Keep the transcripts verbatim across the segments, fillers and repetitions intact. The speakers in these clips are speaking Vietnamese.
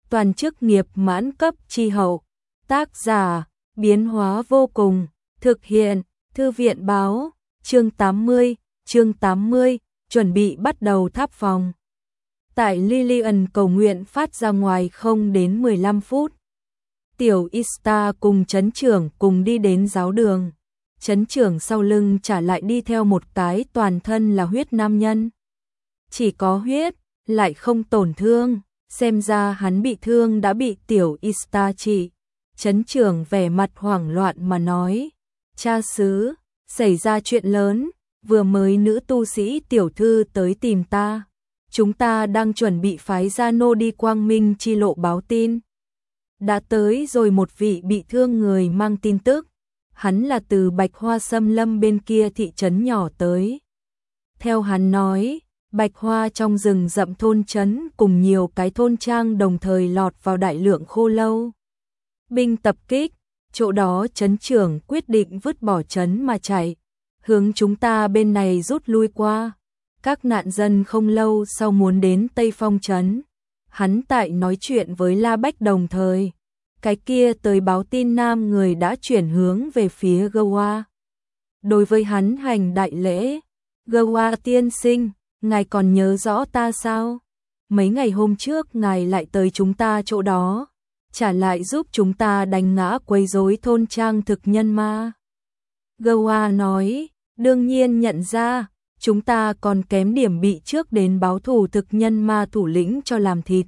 toàn chức nghiệp mãn cấp chi hậu. Tác giả, biến hóa vô cùng, thực hiện, thư viện báo, chương tám mươi, chương tám mươi, chuẩn bị bắt đầu tháp phòng. Tại Lillian cầu nguyện phát ra ngoài không đến mười lăm phút. Tiểu Ista cùng trấn trưởng cùng đi đến giáo đường. Trấn trưởng sau lưng trả lại đi theo một cái toàn thân là huyết nam nhân. Chỉ có huyết, lại không tổn thương, xem ra hắn bị thương đã bị tiểu Ista trị. Trấn trưởng vẻ mặt hoảng loạn mà nói, cha xứ, xảy ra chuyện lớn, vừa mới nữ tu sĩ tiểu thư tới tìm ta. Chúng ta đang chuẩn bị phái gia nô đi Quang Minh chi lộ báo tin. Đã tới rồi một vị bị thương người mang tin tức. Hắn là từ Bạch Hoa Xâm Lâm bên kia thị trấn nhỏ tới. Theo hắn nói, Bạch Hoa trong rừng rậm thôn trấn cùng nhiều cái thôn trang đồng thời lọt vào đại lượng khô lâu. Binh tập kích, chỗ đó trấn trưởng quyết định vứt bỏ trấn mà chạy, hướng chúng ta bên này rút lui qua. Các nạn dân không lâu sau muốn đến Tây Phong trấn. Hắn tại nói chuyện với La Bách đồng thời. Cái kia tới báo tin nam người đã chuyển hướng về phía Goa. Đối với hắn hành đại lễ, Goa tiên sinh, ngài còn nhớ rõ ta sao? Mấy ngày hôm trước ngài lại tới chúng ta chỗ đó, trả lại giúp chúng ta đánh ngã quấy rối thôn trang thực nhân ma. Goa nói, đương nhiên nhận ra, chúng ta còn kém điểm bị trước đến báo thù thực nhân ma thủ lĩnh cho làm thịt.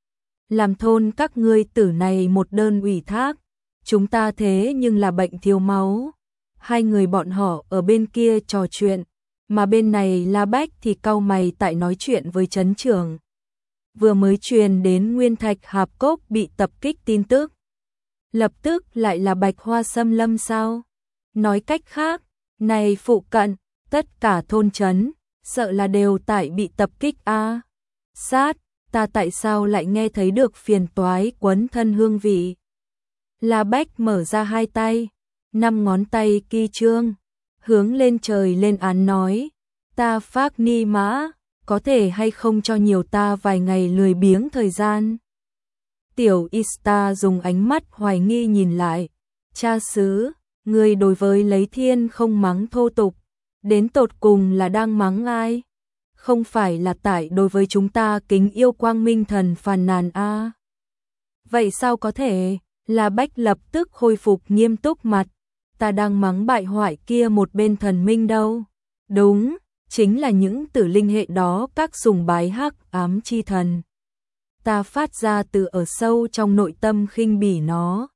Làm thôn các ngươi tử này một đơn ủy thác, chúng ta thế nhưng là bệnh thiếu máu. Hai người bọn họ ở bên kia trò chuyện, mà bên này La Bách thì cau mày tại nói chuyện với trấn trưởng. Vừa mới truyền đến Nguyên Thạch Hạp Cốc bị tập kích tin tức. Lập tức lại là Bạch Hoa Xâm Lâm sao? Nói cách khác, này phụ cận, tất cả thôn trấn, sợ là đều tại bị tập kích a. À, sát, ta tại sao lại nghe thấy được phiền toái quấn thân hương vị? La Bách mở ra hai tay, năm ngón tay kỳ trương, hướng lên trời lên án nói, ta phác ni mã, có thể hay không cho nhiều ta vài ngày lười biếng thời gian? Tiểu Ista dùng ánh mắt hoài nghi nhìn lại, cha xứ, người đối với lấy thiên không mắng thô tục, đến tột cùng là đang mắng ai? Không phải là tại đối với chúng ta kính yêu Quang Minh thần phàn nàn a? À? Vậy sao có thể? La Bách lập tức khôi phục nghiêm túc mặt, ta đang mắng bại hoại kia một bên thần minh đâu? Đúng, chính là những tử linh hệ đó các sùng bái hắc ám chi thần. Ta phát ra từ ở sâu trong nội tâm khinh bỉ nó.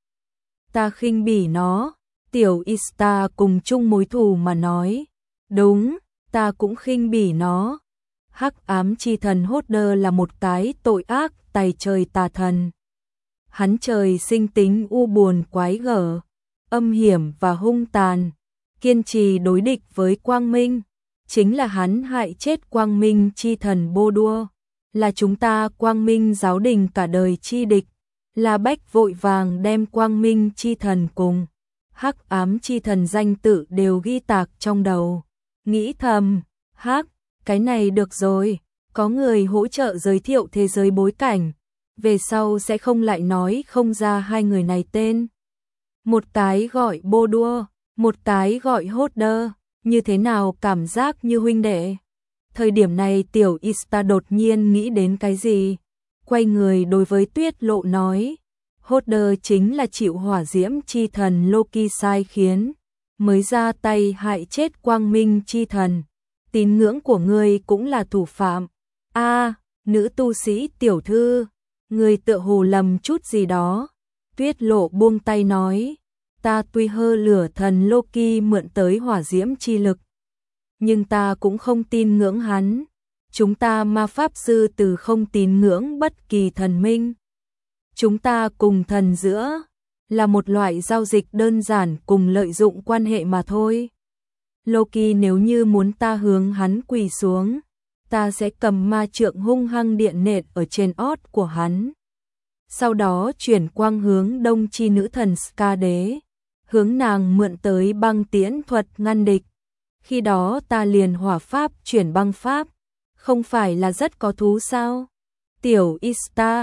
Ta khinh bỉ nó, tiểu Ista cùng chung mối thù mà nói. Đúng, ta cũng khinh bỉ nó. Hắc ám chi thần Hodder là một cái tội ác tày trời tà thần. Hắn trời sinh tính u buồn quái gở, âm hiểm và hung tàn, kiên trì đối địch với Quang Minh. Chính là hắn hại chết Quang Minh chi thần Bô Đua, là chúng ta Quang Minh giáo đình cả đời chi địch. La Bách vội vàng đem Quang Minh chi thần cùng hắc ám chi thần danh tự đều ghi tạc trong đầu. Nghĩ thầm, hắc, cái này được rồi, có người hỗ trợ giới thiệu thế giới bối cảnh, về sau sẽ không lại nói không ra hai người này tên. Một cái gọi Bô Đua, một cái gọi Hodder, như thế nào cảm giác như huynh đệ. Thời điểm này tiểu Ista đột nhiên nghĩ đến cái gì, quay người đối với Tuyết Lộ nói, Hodder chính là chịu hỏa diễm chi thần Loki sai khiến, mới ra tay hại chết Quang Minh chi thần. Tín ngưỡng của ngươi cũng là thủ phạm. A, à, nữ tu sĩ tiểu thư, ngươi tựa hồ lầm chút gì đó. Tuyết Lộ buông tay nói, ta tuy hơ lửa thần Loki mượn tới hỏa diễm chi lực, nhưng ta cũng không tin ngưỡng hắn. Chúng ta ma pháp sư từ không tín ngưỡng bất kỳ thần minh. Chúng ta cùng thần giữa là một loại giao dịch đơn giản cùng lợi dụng quan hệ mà thôi. Loki nếu như muốn ta hướng hắn quỳ xuống, ta sẽ cầm ma trượng hung hăng điện nện ở trên ót của hắn. Sau đó chuyển quang hướng đông chi nữ thần Ska đế, hướng nàng mượn tới băng tiễn thuật ngăn địch. Khi đó ta liền hỏa pháp chuyển băng pháp, không phải là rất có thú sao? Tiểu Ista,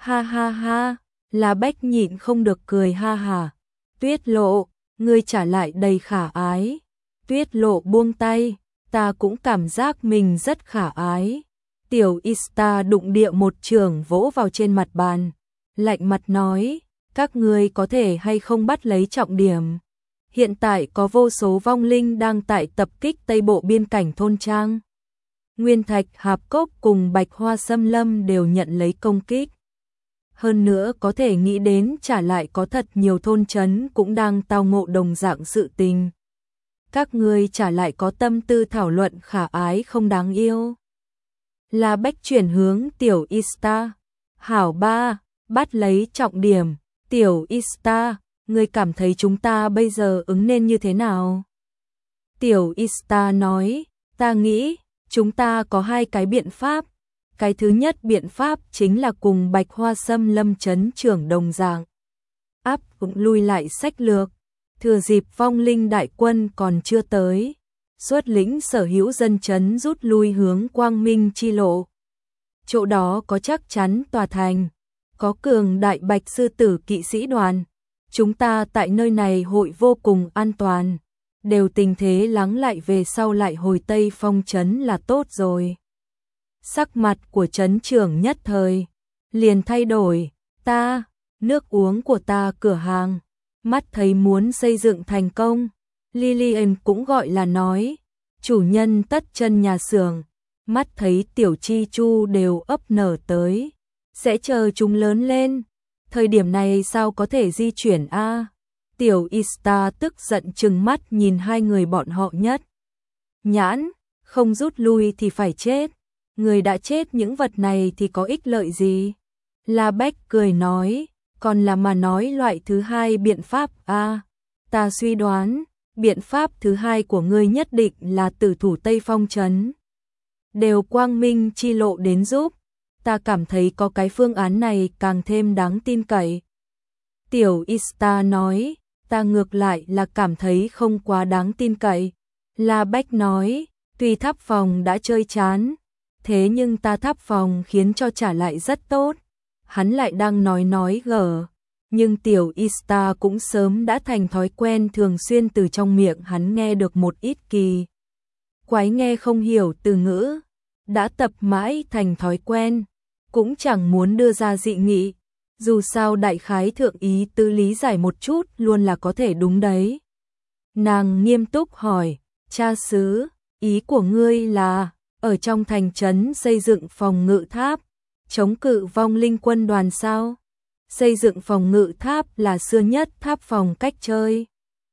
Ha ha ha, La Bách nhịn không được cười ha hả. Tuyết Lộ, ngươi trả lại đầy khả ái. Tuyết Lộ buông tay, ta cũng cảm giác mình rất khả ái. Tiểu Ista đụng địa một trường vỗ vào trên mặt bàn, lạnh mặt nói, các ngươi có thể hay không bắt lấy trọng điểm. Hiện tại có vô số vong linh đang tại tập kích Tây Bộ biên cảnh thôn trang. Nguyên Thạch Hạp Cốc cùng Bạch Hoa Xâm Lâm đều nhận lấy công kích. Hơn nữa có thể nghĩ đến trả lại có thật nhiều thôn trấn cũng đang tao ngộ đồng dạng sự tình. Các ngươi trả lại có tâm tư thảo luận khả ái không đáng yêu. La Bách chuyển hướng Tiểu Ista. Hảo ba, bắt lấy trọng điểm. Tiểu Ista, ngươi cảm thấy chúng ta bây giờ ứng nên như thế nào? Tiểu Ista nói, ta nghĩ, chúng ta có hai cái biện pháp. Cái thứ nhất biện pháp chính là cùng Bạch Hoa Xâm Lâm trấn trưởng đồng dạng. Áp cũng lui lại sách lược. Thừa dịp vong linh đại quân còn chưa tới. Xuất lĩnh sở hữu dân trấn rút lui hướng Quang Minh chi lộ. Chỗ đó có chắc chắn tòa thành. Có cường đại bạch sư tử kỵ sĩ đoàn. Chúng ta tại nơi này hội vô cùng an toàn. Đều tình thế lắng lại về sau lại hồi Tây Phong trấn là tốt rồi. Sắc mặt của trấn trưởng nhất thời liền thay đổi. Ta, nước uống của ta cửa hàng, mắt thấy muốn xây dựng thành công. Lillian cũng gọi là nói, chủ nhân tất chân nhà xưởng, mắt thấy tiểu chi chu đều ấp nở tới, sẽ chờ chúng lớn lên. Thời điểm này sao có thể di chuyển a? Tiểu Ista tức giận trừng mắt nhìn hai người bọn họ nhất. Nhãn, không rút lui thì phải chết. Người đã chết những vật này thì có ích lợi gì? La Bách cười nói, còn là mà nói loại thứ hai biện pháp a. Ta suy đoán, biện pháp thứ hai của ngươi nhất định là tử thủ Tây Phong trấn. Đều Quang Minh chi lộ đến giúp. Ta cảm thấy có cái phương án này càng thêm đáng tin cậy. Tiểu Ista nói, ta ngược lại là cảm thấy không quá đáng tin cậy. La Bách nói, tuy tháp phòng đã chơi chán, thế nhưng ta tháp phòng khiến cho trả lại rất tốt. Hắn lại đang nói nói gở, nhưng Tiểu Ista cũng sớm đã thành thói quen thường xuyên từ trong miệng hắn nghe được một ít kỳ quái nghe không hiểu từ ngữ, đã tập mãi thành thói quen, cũng chẳng muốn đưa ra dị nghị, dù sao đại khái thượng ý tư lý giải một chút luôn là có thể đúng đấy. Nàng nghiêm túc hỏi, cha xứ, ý của ngươi là ở trong thành trấn xây dựng phòng ngự tháp, chống cự vong linh quân đoàn sao? Xây dựng phòng ngự tháp là xưa nhất tháp phòng cách chơi.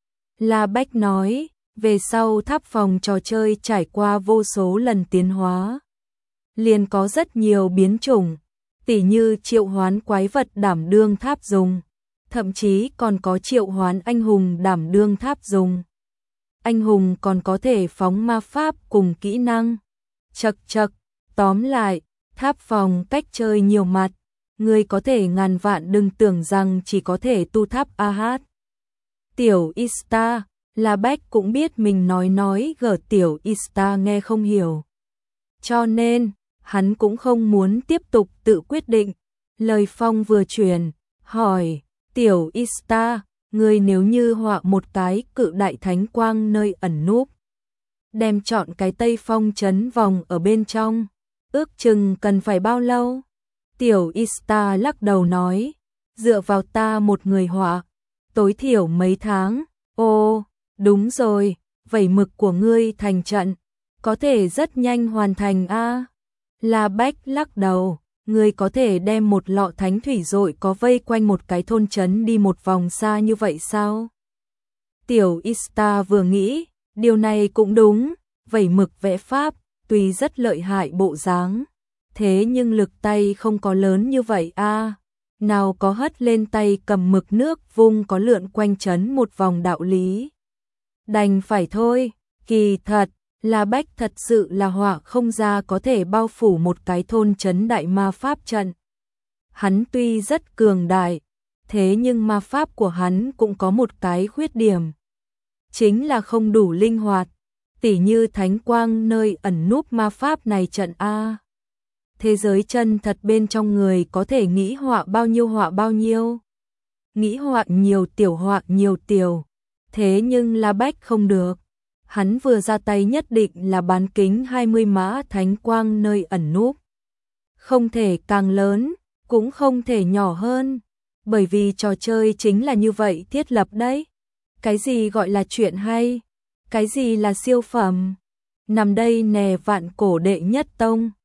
La Bách nói, về sau tháp phòng trò chơi trải qua vô số lần tiến hóa. Liền có rất nhiều biến chủng, tỉ như triệu hoán quái vật đảm đương tháp dùng, thậm chí còn có triệu hoán anh hùng đảm đương tháp dùng. Anh hùng còn có thể phóng ma pháp cùng kỹ năng. Chật chật, tóm lại, tháp phòng cách chơi nhiều mặt, người có thể ngàn vạn đừng tưởng rằng chỉ có thể tu tháp a hát. Tiểu Ista, La Bách cũng biết mình nói nói gở Tiểu Ista nghe không hiểu. Cho nên, hắn cũng không muốn tiếp tục tự quyết định. Lời phong vừa truyền, hỏi, Tiểu Ista, người nếu như họa một cái cự đại thánh quang nơi ẩn núp, đem chọn cái Tây Phong trấn vòng ở bên trong, ước chừng cần phải bao lâu? Tiểu Ista lắc đầu nói, dựa vào ta một người họa, tối thiểu mấy tháng. Ô, đúng rồi, vẩy mực của ngươi thành trận, có thể rất nhanh hoàn thành a. La Bách lắc đầu, ngươi có thể đem một lọ thánh thủy dội có vây quanh một cái thôn trấn đi một vòng xa như vậy sao? Tiểu Ista vừa nghĩ, điều này cũng đúng, vẩy mực vẽ pháp, tuy rất lợi hại bộ dáng, thế nhưng lực tay không có lớn như vậy a. Nào có hất lên tay cầm mực nước vung có lượn quanh trấn một vòng đạo lý. Đành phải thôi, kỳ thật, La Bách thật sự là họa không ra có thể bao phủ một cái thôn trấn đại ma pháp trận. Hắn tuy rất cường đại, thế nhưng ma pháp của hắn cũng có một cái khuyết điểm. Chính là không đủ linh hoạt, tỉ như thánh quang nơi ẩn núp ma pháp này trận A. thế giới chân thật bên trong người có thể nghĩ họa bao nhiêu họa bao nhiêu. Nghĩ họa nhiều tiểu họa nhiều tiểu, thế nhưng La Bách không được. Hắn vừa ra tay nhất định là bán kính hai mươi mã thánh quang nơi ẩn núp. Không thể càng lớn, cũng không thể nhỏ hơn, bởi vì trò chơi chính là như vậy thiết lập đấy. Cái gì gọi là chuyện hay? Cái gì là siêu phẩm? Nằm đây nè vạn cổ đệ nhất tông.